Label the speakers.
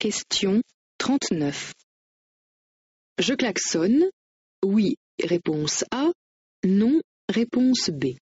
Speaker 1: Question 39. Je klaxonne. Oui, réponse A. Non, réponse B.